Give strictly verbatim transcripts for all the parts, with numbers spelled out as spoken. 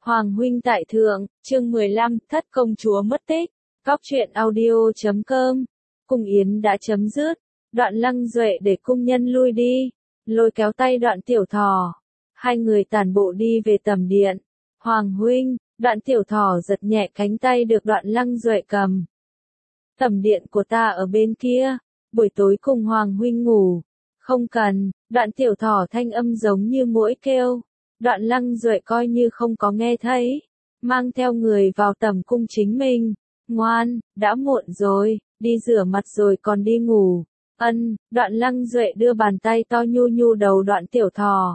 Hoàng huynh tại thượng, chương mười lăm, thất công chúa mất tích. Cóc truyện audio chấm com. Cung yến đã chấm dứt. Đoạn Lăng Duệ để cung nhân lui đi, lôi kéo tay Đoạn Tiểu Thỏ. Hai người tản bộ đi về tầm điện. Hoàng huynh, Đoạn Tiểu Thỏ giật nhẹ cánh tay được Đoạn Lăng Duệ cầm. Tầm điện của ta ở bên kia, buổi tối cùng Hoàng huynh ngủ. Không cần, Đoạn Tiểu Thỏ thanh âm giống như muỗi kêu. Đoạn Lăng Duệ coi như không có nghe thấy, mang theo người vào tầm cung chính mình. Ngoan, đã muộn rồi, đi rửa mặt rồi còn đi ngủ. Ân, Đoạn Lăng Duệ đưa bàn tay to nhu nhu đầu Đoạn Tiểu Thỏ.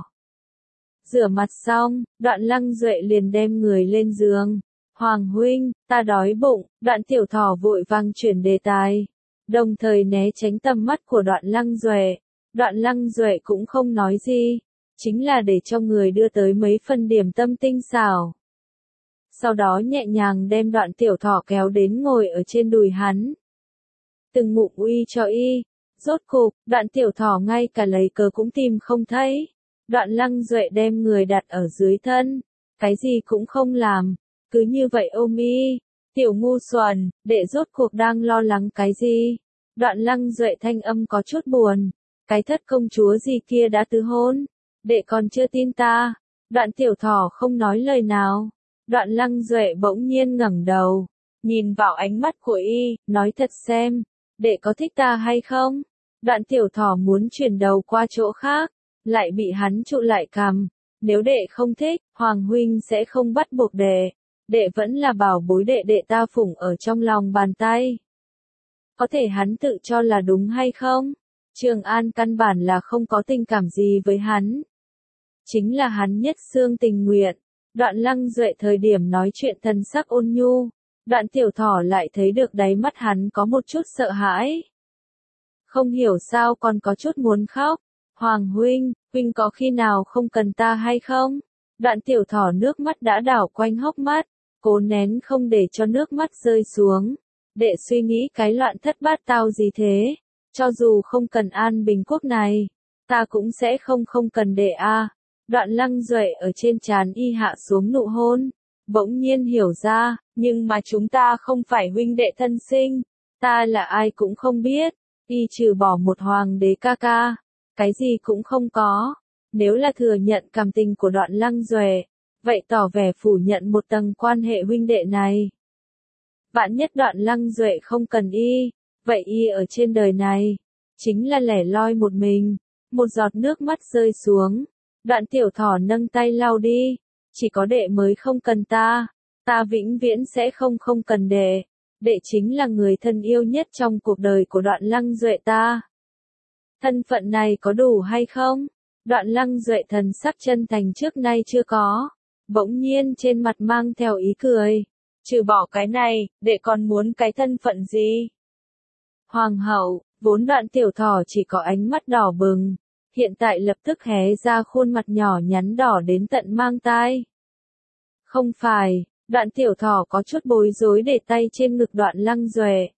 Rửa mặt xong, Đoạn Lăng Duệ liền đem người lên giường. Hoàng huynh, ta đói bụng. Đoạn Tiểu Thỏ vội vàng chuyển đề tài, đồng thời né tránh tầm mắt của Đoạn Lăng Duệ. Đoạn Lăng Duệ cũng không nói gì, chính là để cho người đưa tới mấy phần điểm tâm tinh xảo. Sau đó nhẹ nhàng đem Đoạn Tiểu Thỏ kéo đến ngồi ở trên đùi hắn. Từng ngụm uy cho y, rốt cục, Đoạn Tiểu Thỏ ngay cả lấy cớ cũng tìm không thấy. Đoạn Lăng Duệ đem người đặt ở dưới thân, cái gì cũng không làm, cứ như vậy ôm y. Tiểu ngu xuẩn, đệ rốt cuộc đang lo lắng cái gì? Đoạn Lăng Duệ thanh âm có chút buồn, cái thất công chúa gì kia đã tứ hôn. Đệ còn chưa tin ta. Đoạn Tiểu Thỏ không nói lời nào. Đoạn Lăng Duệ bỗng nhiên ngẩng đầu, nhìn vào ánh mắt của y, nói thật xem, đệ có thích ta hay không? Đoạn Tiểu Thỏ muốn chuyển đầu qua chỗ khác, lại bị hắn trụ lại cằm. Nếu đệ không thích, Hoàng huynh sẽ không bắt buộc đệ. Đệ vẫn là bảo bối đệ đệ ta phụng ở trong lòng bàn tay. Có thể hắn tự cho là đúng hay không? Trường An căn bản là không có tình cảm gì với hắn. Chính là hắn nhất xương tình nguyện. Đoạn Lăng Duệ thời điểm nói chuyện thần sắc ôn nhu, Đoạn Tiểu Thỏ lại thấy được đáy mắt hắn có một chút sợ hãi. Không hiểu sao còn có chút muốn khóc. Hoàng huynh, huynh có khi nào không cần ta hay không? Đoạn Tiểu Thỏ nước mắt đã đảo quanh hốc mắt, cố nén không để cho nước mắt rơi xuống. Đệ suy nghĩ cái loạn thất bát tao gì thế? Cho dù không cần an bình quốc này, ta cũng sẽ không không cần đệ a. Đoạn Lăng Duệ ở trên trán y hạ xuống nụ hôn, bỗng nhiên hiểu ra, nhưng mà chúng ta không phải huynh đệ thân sinh, ta là ai cũng không biết, y trừ bỏ một hoàng đế ca ca, cái gì cũng không có. Nếu là thừa nhận cảm tình của Đoạn Lăng Duệ, vậy tỏ vẻ phủ nhận một tầng quan hệ huynh đệ này. Vạn nhất Đoạn Lăng Duệ không cần y, vậy y ở trên đời này, chính là lẻ loi một mình. Một giọt nước mắt rơi xuống. Đoạn Tiểu Thỏ nâng tay lau đi, chỉ có đệ mới không cần ta, ta vĩnh viễn sẽ không không cần đệ, đệ chính là người thân yêu nhất trong cuộc đời của Đoạn Lăng Duệ ta. Thân phận này có đủ hay không? Đoạn Lăng Duệ thần sắc chân thành trước nay chưa có, bỗng nhiên trên mặt mang theo ý cười, trừ bỏ cái này, đệ còn muốn cái thân phận gì? Hoàng hậu, vốn Đoạn Tiểu Thỏ chỉ có ánh mắt đỏ bừng. Hiện tại lập tức hé ra khuôn mặt nhỏ nhắn đỏ đến tận mang tai. Không phải, Đoạn Tiểu Thỏ có chút bối rối để tay trên ngực Đoạn Lăng Duệ.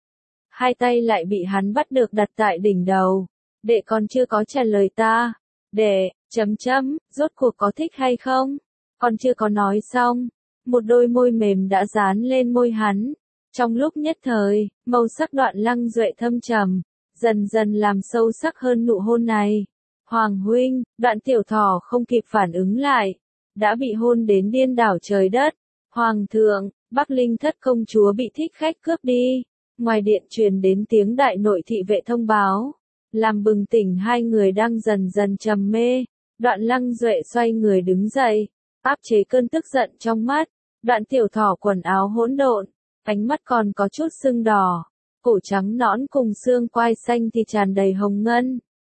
Hai tay lại bị hắn bắt được đặt tại đỉnh đầu. Đệ còn chưa có trả lời ta. Đệ, chấm chấm, rốt cuộc có thích hay không? Còn chưa có nói xong. Một đôi môi mềm đã dán lên môi hắn. Trong lúc nhất thời, màu sắc Đoạn Lăng Duệ thâm trầm, dần dần làm sâu sắc hơn nụ hôn này. Hoàng huynh, Đoạn Tiểu Thỏ không kịp phản ứng lại, đã bị hôn đến điên đảo trời đất. Hoàng thượng, Bắc Linh thất công chúa bị thích khách cướp đi. Ngoài điện truyền đến tiếng đại nội thị vệ thông báo, làm bừng tỉnh hai người đang dần dần trầm mê. Đoạn Lăng Duệ xoay người đứng dậy, áp chế cơn tức giận trong mắt. Đoạn Tiểu Thỏ quần áo hỗn độn, ánh mắt còn có chút sưng đỏ, cổ trắng nõn cùng xương quai xanh thì tràn đầy hồng ngân.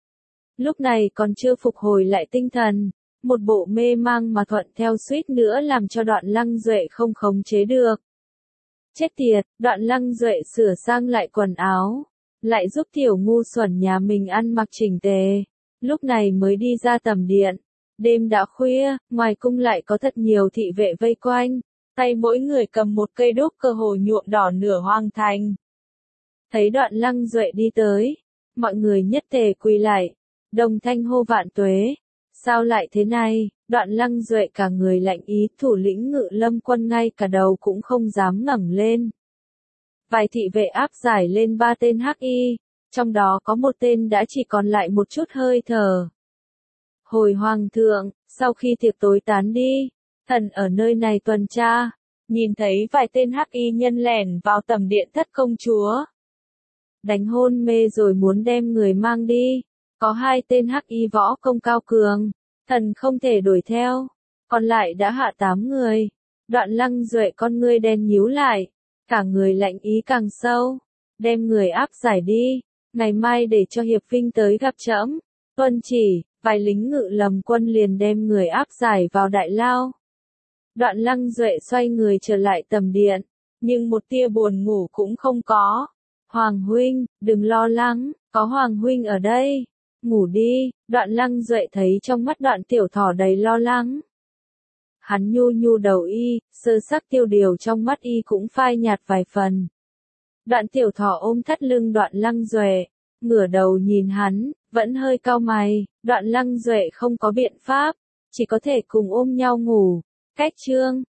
Lúc này còn chưa phục hồi lại tinh thần, một bộ mê mang mà thuận theo suýt nữa làm cho Đoạn Lăng Duệ không khống chế được. Chết tiệt, Đoạn Lăng Duệ sửa sang lại quần áo, lại giúp tiểu ngu xuẩn nhà mình ăn mặc chỉnh tề, lúc này mới đi ra tầm điện. Đêm đã khuya, ngoài cung lại có thật nhiều thị vệ vây quanh, tay mỗi người cầm một cây đuốc cơ hồ nhuộm đỏ nửa hoang thành. Thấy Đoạn Lăng Duệ đi tới, mọi người nhất tề quỳ lại, đồng thanh hô vạn tuế. Sao lại thế này? Đoạn Lăng Duệ cả người lạnh ý, thủ lĩnh Ngự Lâm quân ngay cả đầu cũng không dám ngẩng lên. Vài thị vệ áp giải lên ba tên hắc y, trong đó có một tên đã chỉ còn lại một chút hơi thở. Hồi hoàng thượng, sau khi tiệc tối tán đi, thần ở nơi này tuần tra, nhìn thấy vài tên hắc y nhân lẻn vào tầm điện thất công chúa. Đánh hôn mê rồi muốn đem người mang đi, có hai tên hắc y võ công cao cường, thần không thể đuổi theo, còn lại đã hạ tám người. Đoạn Lăng Duệ con ngươi đen nhíu lại, cả người lạnh ý càng sâu, đem người áp giải đi, ngày mai để cho Hiệp Vinh tới gặp trẫm. Tuân chỉ, vài lính Ngự Lâm quân liền đem người áp giải vào đại lao. Đoạn Lăng Duệ xoay người trở lại tầm điện, nhưng một tia buồn ngủ cũng không có. Hoàng huynh, đừng lo lắng, có Hoàng huynh ở đây. Ngủ đi. Đoạn Lăng Duệ thấy trong mắt Đoạn Tiểu Thỏ đầy lo lắng. Hắn nhu nhu đầu y, sơ sắc tiêu điều trong mắt y cũng phai nhạt vài phần. Đoạn Tiểu Thỏ ôm thắt lưng Đoạn Lăng Duệ, ngửa đầu nhìn hắn, vẫn hơi cau mày. Đoạn Lăng Duệ không có biện pháp, chỉ có thể cùng ôm nhau ngủ. Cách chương